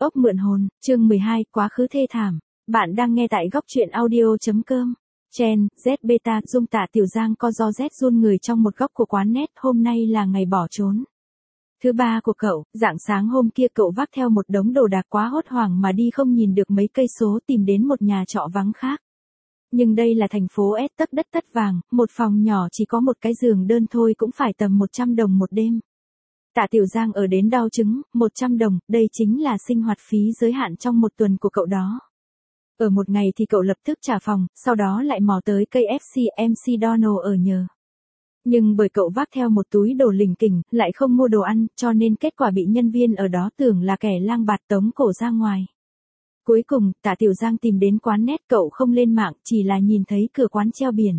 Ốc mượn hồn, chương 12, quá khứ thê thảm. Bạn đang nghe tại góc truyện audio.com. Chen, Z Beta, Dung Tạ Tiểu Giang co ro rét run người trong một góc của quán net, hôm nay là ngày bỏ trốn. Thứ ba của cậu, rạng sáng hôm kia cậu vác theo một đống đồ đạc quá hốt hoảng mà đi không nhìn được mấy cây số tìm đến một nhà trọ vắng khác. Nhưng đây là thành phố S tấc đất tất vàng, một phòng nhỏ chỉ có một cái giường đơn thôi cũng phải tầm 100 đồng một đêm. Tạ Tiểu Giang ở đến đau chứng, 100 đồng, đây chính là sinh hoạt phí giới hạn trong một tuần của cậu đó. Ở một ngày thì cậu lập tức trả phòng, sau đó lại mò tới cây FC MC Donald ở nhờ. Nhưng bởi cậu vác theo một túi đồ lỉnh kỉnh, lại không mua đồ ăn, cho nên kết quả bị nhân viên ở đó tưởng là kẻ lang bạt tống cổ ra ngoài. Cuối cùng, Tạ Tiểu Giang tìm đến quán net, cậu không lên mạng, chỉ là nhìn thấy cửa quán treo biển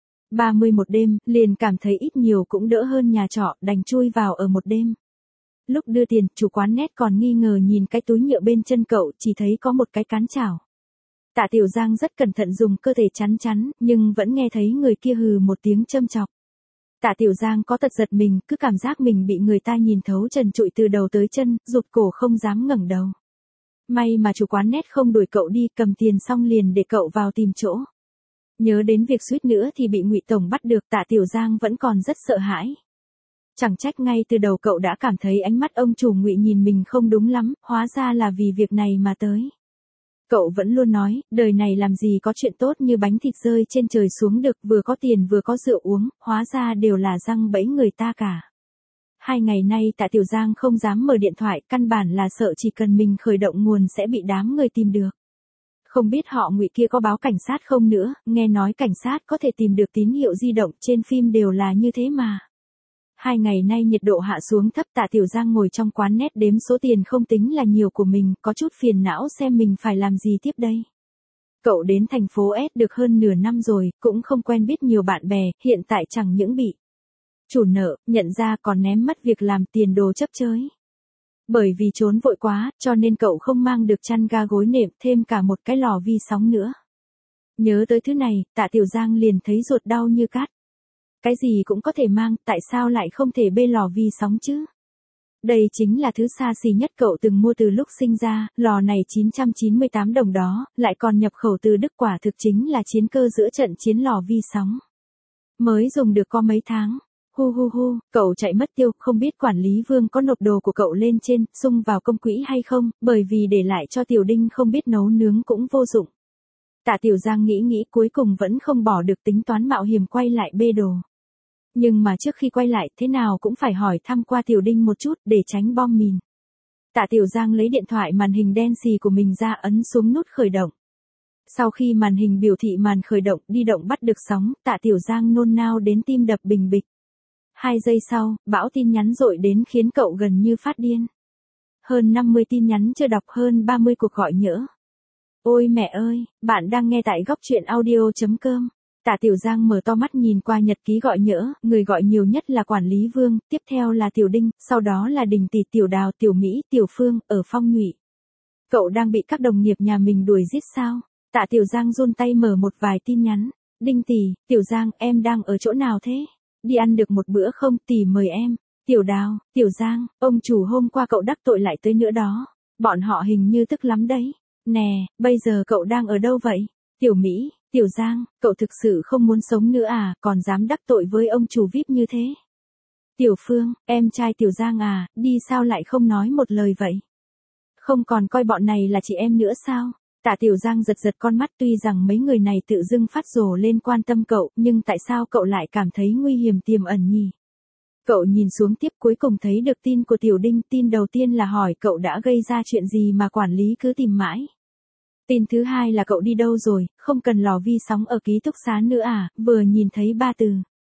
30 một đêm, liền cảm thấy ít nhiều cũng đỡ hơn nhà trọ, đành chui vào ở một đêm. Lúc đưa tiền, chủ quán net còn nghi ngờ nhìn cái túi nhựa bên chân cậu, chỉ thấy có một cái cán chảo. Tạ Tiểu Giang rất cẩn thận dùng cơ thể chắn, nhưng vẫn nghe thấy người kia hừ một tiếng châm chọc. Tạ Tiểu Giang có tật giật mình, cứ cảm giác mình bị người ta nhìn thấu trần trụi từ đầu tới chân, rụt cổ không dám ngẩng đầu. May mà chủ quán net không đuổi cậu đi, cầm tiền xong liền để cậu vào tìm chỗ. Nhớ đến việc suýt nữa thì bị Ngụy Tổng bắt được, Tạ Tiểu Giang vẫn còn rất sợ hãi. Chẳng trách ngay từ đầu cậu đã cảm thấy ánh mắt ông chủ Ngụy nhìn mình không đúng lắm, hóa ra là vì việc này mà tới. Cậu vẫn luôn nói, đời này làm gì có chuyện tốt như bánh thịt rơi trên trời xuống được, vừa có tiền vừa có rượu uống, hóa ra đều là giăng bẫy người ta cả. 2 ngày nay Tạ Tiểu Giang không dám mở điện thoại, căn bản là sợ chỉ cần mình khởi động nguồn sẽ bị đám người tìm được. Không biết họ Ngụy kia có báo cảnh sát không nữa, nghe nói cảnh sát có thể tìm được tín hiệu di động, trên phim đều là như thế mà. 2 ngày nay nhiệt độ hạ xuống thấp, Tạ Tiểu Giang ngồi trong quán net đếm số tiền không tính là nhiều của mình, có chút phiền não xem mình phải làm gì tiếp đây. Cậu đến thành phố S được hơn nửa năm rồi, cũng không quen biết nhiều bạn bè, hiện tại chẳng những bị chủ nợ, nhận ra còn ném mất việc làm, tiền đồ chấp chới. Bởi vì trốn vội quá, cho nên cậu không mang được chăn ga gối nệm, thêm cả một cái lò vi sóng nữa. Nhớ tới thứ này, Tạ Tiểu Giang liền thấy ruột đau như cát. Cái gì cũng có thể mang, tại sao lại không thể bê lò vi sóng chứ? Đây chính là thứ xa xỉ nhất cậu từng mua từ lúc sinh ra, lò này 998 đồng đó, lại còn nhập khẩu từ Đức, quả thực chính là chiến cơ giữa trận chiến lò vi sóng. Mới dùng được có mấy tháng. Cậu chạy mất tiêu, không biết quản lý Vương có nộp đồ của cậu lên trên, sung vào công quỹ hay không, bởi vì để lại cho Tiểu Đinh không biết nấu nướng cũng vô dụng. Tạ Tiểu Giang nghĩ cuối cùng vẫn không bỏ được tính toán mạo hiểm quay lại bê đồ. Nhưng mà trước khi quay lại, thế nào cũng phải hỏi thăm qua Tiểu Đinh một chút, để tránh bom mìn. Tạ Tiểu Giang lấy điện thoại màn hình đen xì của mình ra, ấn xuống nút khởi động. Sau khi màn hình biểu thị màn khởi động, đi động bắt được sóng, Tạ Tiểu Giang nôn nao đến tim đập bình bịch. 2 giây sau, bão tin nhắn dội đến khiến cậu gần như phát điên. Hơn 50 tin nhắn chưa đọc, hơn 30 cuộc gọi nhỡ. Ôi mẹ ơi, bạn đang nghe tại góc truyện audio.com. Tạ Tiểu Giang mở to mắt nhìn qua nhật ký gọi nhỡ, người gọi nhiều nhất là quản lý Vương, tiếp theo là Tiểu Đinh, sau đó là Đình Tỷ, Tiểu Đào, Tiểu Mỹ, Tiểu Phương, ở Phong Nhụy. Cậu đang bị các đồng nghiệp nhà mình đuổi giết sao? Tạ Tiểu Giang run tay mở một vài tin nhắn. Đinh Tỷ, Tiểu Giang, em đang ở chỗ nào thế? Đi ăn được một bữa không, Tỷ mời em. Tiểu Đào, Tiểu Giang, ông chủ hôm qua cậu đắc tội lại tới nữa đó. Bọn họ hình như tức lắm đấy. Nè, bây giờ cậu đang ở đâu vậy? Tiểu Mỹ, Tiểu Giang, cậu thực sự không muốn sống nữa à, còn dám đắc tội với ông chủ VIP như thế? Tiểu Phương, em trai Tiểu Giang à, đi sao lại không nói một lời vậy? Không còn coi bọn này là chị em nữa sao? Tạ Tiểu Giang giật con mắt, tuy rằng mấy người này tự dưng phát rồ lên quan tâm cậu, nhưng tại sao cậu lại cảm thấy nguy hiểm tiềm ẩn nhỉ? Cậu nhìn xuống tiếp, cuối cùng thấy được tin của Tiểu Đinh, tin đầu tiên là hỏi cậu đã gây ra chuyện gì mà quản lý cứ tìm mãi. Tin thứ hai là cậu đi đâu rồi, không cần lò vi sóng ở ký túc xá nữa à, vừa nhìn thấy 3 từ.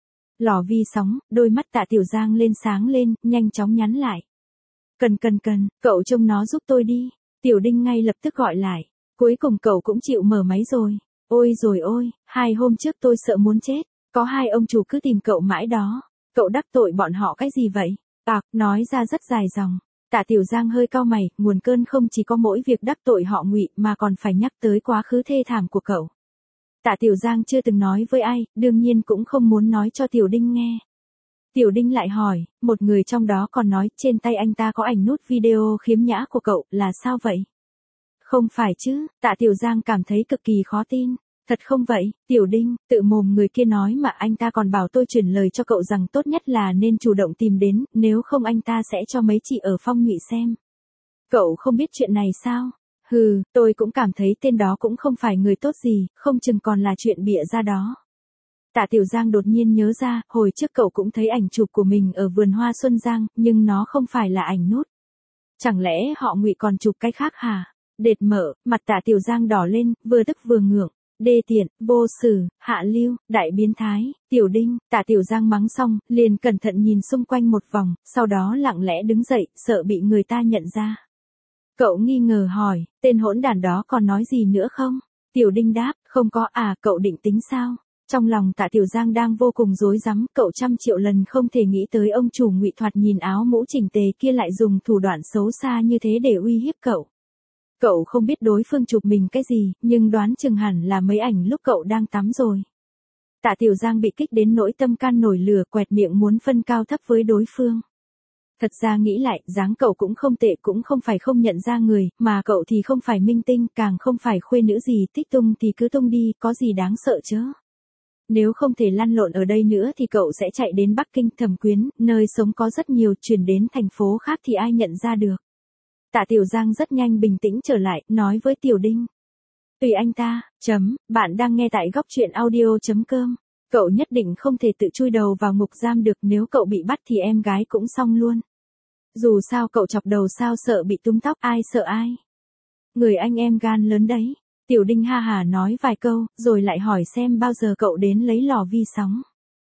Lò vi sóng, đôi mắt Tạ Tiểu Giang lên sáng lên, nhanh chóng nhắn lại. Cần, cậu trông nó giúp tôi đi. Tiểu Đinh ngay lập tức gọi lại. Cuối cùng cậu cũng chịu mở máy rồi. Ôi rồi ôi, 2 hôm trước tôi sợ muốn chết, có 2 ông chủ cứ tìm cậu mãi đó. Cậu đắc tội bọn họ cái gì vậy? Nói ra rất dài dòng. Tạ Tiểu Giang hơi cau mày, nguồn cơn không chỉ có mỗi việc đắc tội họ Ngụy mà còn phải nhắc tới quá khứ thê thảm của cậu. Tạ Tiểu Giang chưa từng nói với ai, đương nhiên cũng không muốn nói cho Tiểu Đinh nghe. Tiểu Đinh lại hỏi, một người trong đó còn nói trên tay anh ta có ảnh nút video khiếm nhã của cậu, là sao vậy? Không phải chứ, Tạ Tiểu Giang cảm thấy cực kỳ khó tin. Thật không vậy, Tiểu Đinh, tự mồm người kia nói mà anh ta còn bảo tôi chuyển lời cho cậu rằng tốt nhất là nên chủ động tìm đến, nếu không anh ta sẽ cho mấy chị ở Phong Nhụy xem. Cậu không biết chuyện này sao? Hừ, tôi cũng cảm thấy tên đó cũng không phải người tốt gì, không chừng còn là chuyện bịa ra đó. Tạ Tiểu Giang đột nhiên nhớ ra, hồi trước cậu cũng thấy ảnh chụp của mình ở vườn hoa Xuân Giang, nhưng nó không phải là ảnh nút. Chẳng lẽ họ Ngụy còn chụp cái khác hả? Đệt mở, mặt Tạ Tiểu Giang đỏ lên, vừa tức vừa ngượng. Đê tiện, vô sử, hạ lưu, đại biến thái, Tiểu Đinh, Tạ Tiểu Giang mắng xong, liền cẩn thận nhìn xung quanh một vòng, sau đó lặng lẽ đứng dậy, sợ bị người ta nhận ra. Cậu nghi ngờ hỏi, tên hỗn đản đó còn nói gì nữa không? Tiểu Đinh đáp, không có à, cậu định tính sao? Trong lòng Tạ Tiểu Giang đang vô cùng rối rắm, cậu 100 triệu lần không thể nghĩ tới ông chủ Ngụy thoạt nhìn áo mũ chỉnh tề kia lại dùng thủ đoạn xấu xa như thế để uy hiếp cậu. Cậu không biết đối phương chụp mình cái gì, nhưng đoán chừng hẳn là mấy ảnh lúc cậu đang tắm rồi. Tạ Tiểu Giang bị kích đến nỗi tâm can nổi lửa, quẹt miệng muốn phân cao thấp với đối phương. Thật ra nghĩ lại, dáng cậu cũng không tệ, cũng không phải không nhận ra người, mà cậu thì không phải minh tinh, càng không phải khuê nữ gì, thích tung thì cứ tung đi, có gì đáng sợ chứ. Nếu không thể lăn lộn ở đây nữa thì cậu sẽ chạy đến Bắc Kinh, Thẩm Quyến, nơi sống có rất nhiều, chuyển đến thành phố khác thì ai nhận ra được. Tạ Tiểu Giang rất nhanh bình tĩnh trở lại, nói với Tiểu Đinh. Tùy anh ta, bạn đang nghe tại góc truyện audio.com. Cậu nhất định không thể tự chui đầu vào ngục giam được, nếu cậu bị bắt thì em gái cũng xong luôn. Dù sao cậu chọc đầu sao sợ bị túm tóc, ai sợ ai. Người anh em gan lớn đấy. Tiểu Đinh ha hà nói vài câu, rồi lại hỏi xem bao giờ cậu đến lấy lò vi sóng.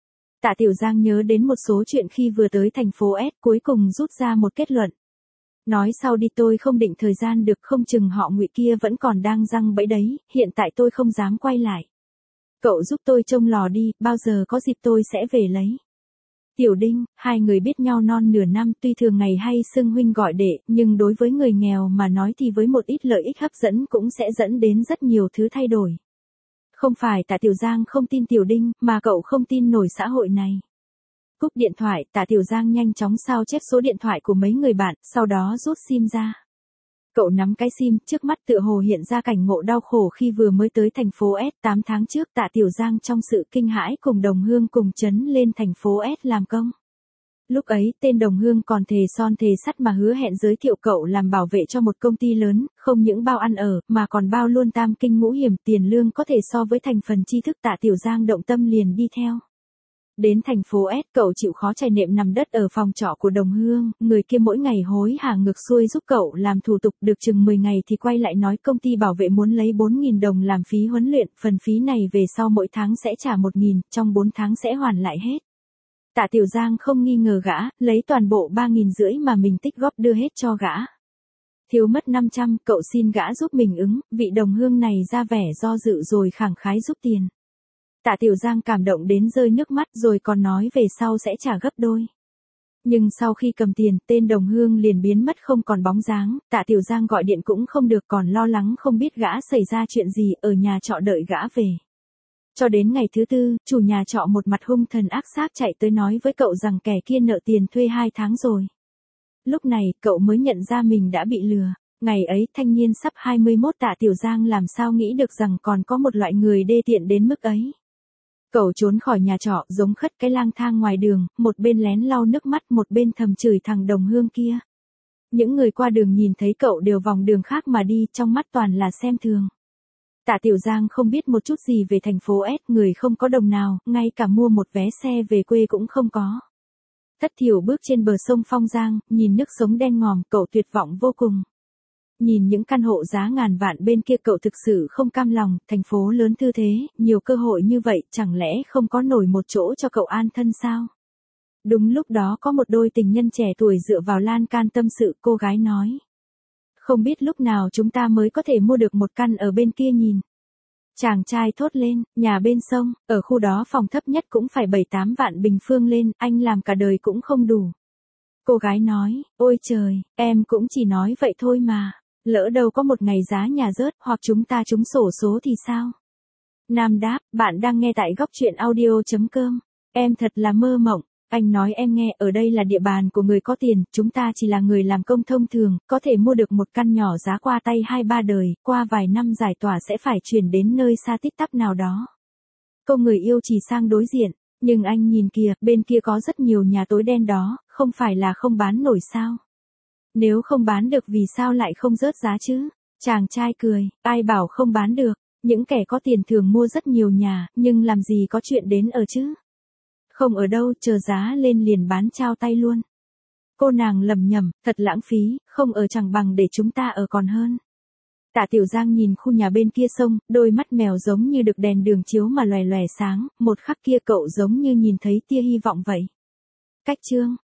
Tạ Tiểu Giang nhớ đến một số chuyện khi vừa tới thành phố S, cuối cùng rút ra một kết luận. Nói sau đi, tôi không định thời gian được, không chừng họ Ngụy kia vẫn còn đang giăng bẫy đấy, hiện tại tôi không dám quay lại. Cậu giúp tôi trông lò đi, bao giờ có dịp tôi sẽ về lấy. Tiểu Đinh, hai người biết nhau non nửa năm, tuy thường ngày hay xưng huynh gọi đệ, nhưng đối với người nghèo mà nói thì với một ít lợi ích hấp dẫn cũng sẽ dẫn đến rất nhiều thứ thay đổi. Không phải Tạ Tiểu Giang không tin Tiểu Đinh, mà cậu không tin nổi xã hội này. Cúp điện thoại, Tạ Tiểu Giang nhanh chóng sao chép số điện thoại của mấy người bạn, sau đó rút sim ra. Cậu nắm cái sim, trước mắt tựa hồ hiện ra cảnh ngộ đau khổ khi vừa mới tới thành phố S. 8 tháng trước, Tạ Tiểu Giang trong sự kinh hãi cùng Đồng Hương cùng chấn lên thành phố S làm công. Lúc ấy, tên Đồng Hương còn thề son thề sắt mà hứa hẹn giới thiệu cậu làm bảo vệ cho một công ty lớn, không những bao ăn ở, mà còn bao luôn tam kinh ngũ hiểm, tiền lương có thể so với thành phần tri thức. Tạ Tiểu Giang động tâm liền đi theo. Đến thành phố S, cậu chịu khó trải nệm nằm đất ở phòng trọ của Đồng Hương, người kia mỗi ngày hối hả ngược xuôi giúp cậu làm thủ tục, được chừng 10 ngày thì quay lại nói công ty bảo vệ muốn lấy 4.000 đồng làm phí huấn luyện, phần phí này về sau mỗi tháng sẽ trả 1.000, trong 4 tháng sẽ hoàn lại hết. Tạ Tiểu Giang không nghi ngờ gã, lấy toàn bộ 3.500 mà mình tích góp đưa hết cho gã. Thiếu mất 500, cậu xin gã giúp mình ứng, vị Đồng Hương này ra vẻ do dự rồi khẳng khái giúp tiền. Tạ Tiểu Giang cảm động đến rơi nước mắt, rồi còn nói về sau sẽ trả gấp đôi. Nhưng sau khi cầm tiền, tên Đồng Hương liền biến mất không còn bóng dáng, Tạ Tiểu Giang gọi điện cũng không được, còn lo lắng không biết gã xảy ra chuyện gì, ở nhà trọ đợi gã về. Cho đến ngày thứ tư, chủ nhà trọ một mặt hung thần ác sát chạy tới nói với cậu rằng kẻ kia nợ tiền thuê 2 tháng rồi. Lúc này, cậu mới nhận ra mình đã bị lừa. Ngày ấy, thanh niên sắp 21 Tạ Tiểu Giang làm sao nghĩ được rằng còn có một loại người đê tiện đến mức ấy. Cậu trốn khỏi nhà trọ, giống khất cái lang thang ngoài đường, một bên lén lau nước mắt, một bên thầm chửi thằng Đồng Hương kia. Những người qua đường nhìn thấy cậu đều vòng đường khác mà đi, trong mắt toàn là xem thường. Tạ Tiểu Giang không biết một chút gì về thành phố S, người không có đồng nào, ngay cả mua một vé xe về quê cũng không có. Thất thiểu bước trên bờ sông Phong Giang, nhìn nước sống đen ngòm, cậu tuyệt vọng vô cùng. Nhìn những căn hộ giá ngàn vạn bên kia, cậu thực sự không cam lòng, thành phố lớn thư thế, nhiều cơ hội như vậy, chẳng lẽ không có nổi một chỗ cho cậu an thân sao? Đúng lúc đó có một đôi tình nhân trẻ tuổi dựa vào lan can tâm sự, cô gái nói. Không biết lúc nào chúng ta mới có thể mua được một căn ở bên kia nhìn. Chàng trai thốt lên, nhà bên sông, ở khu đó phòng thấp nhất cũng phải 7-8 vạn bình phương lên, anh làm cả đời cũng không đủ. Cô gái nói, ôi trời, em cũng chỉ nói vậy thôi mà. Lỡ đâu có một ngày giá nhà rớt, hoặc chúng ta trúng xổ số thì sao? Nam đáp, bạn đang nghe tại góc truyện audio.com. Em thật là mơ mộng. Anh nói em nghe, ở đây là địa bàn của người có tiền, chúng ta chỉ là người làm công thông thường, có thể mua được một căn nhỏ giá qua tay 2-3 đời, qua vài năm giải tỏa sẽ phải chuyển đến nơi xa tít tắp nào đó. Cô người yêu chỉ sang đối diện, nhưng anh nhìn kìa, bên kia có rất nhiều nhà tối đen đó, không phải là không bán nổi sao? Nếu không bán được vì sao lại không rớt giá chứ? Chàng trai cười, ai bảo không bán được, những kẻ có tiền thường mua rất nhiều nhà, nhưng làm gì có chuyện đến ở chứ? Không ở đâu, chờ giá lên liền bán trao tay luôn. Cô nàng lẩm nhẩm, thật lãng phí, không ở chẳng bằng để chúng ta ở còn hơn. Tạ Tiểu Giang nhìn khu nhà bên kia sông, đôi mắt mèo giống như được đèn đường chiếu mà lòe lòe sáng, một khắc kia cậu giống như nhìn thấy tia hy vọng vậy. Cách chương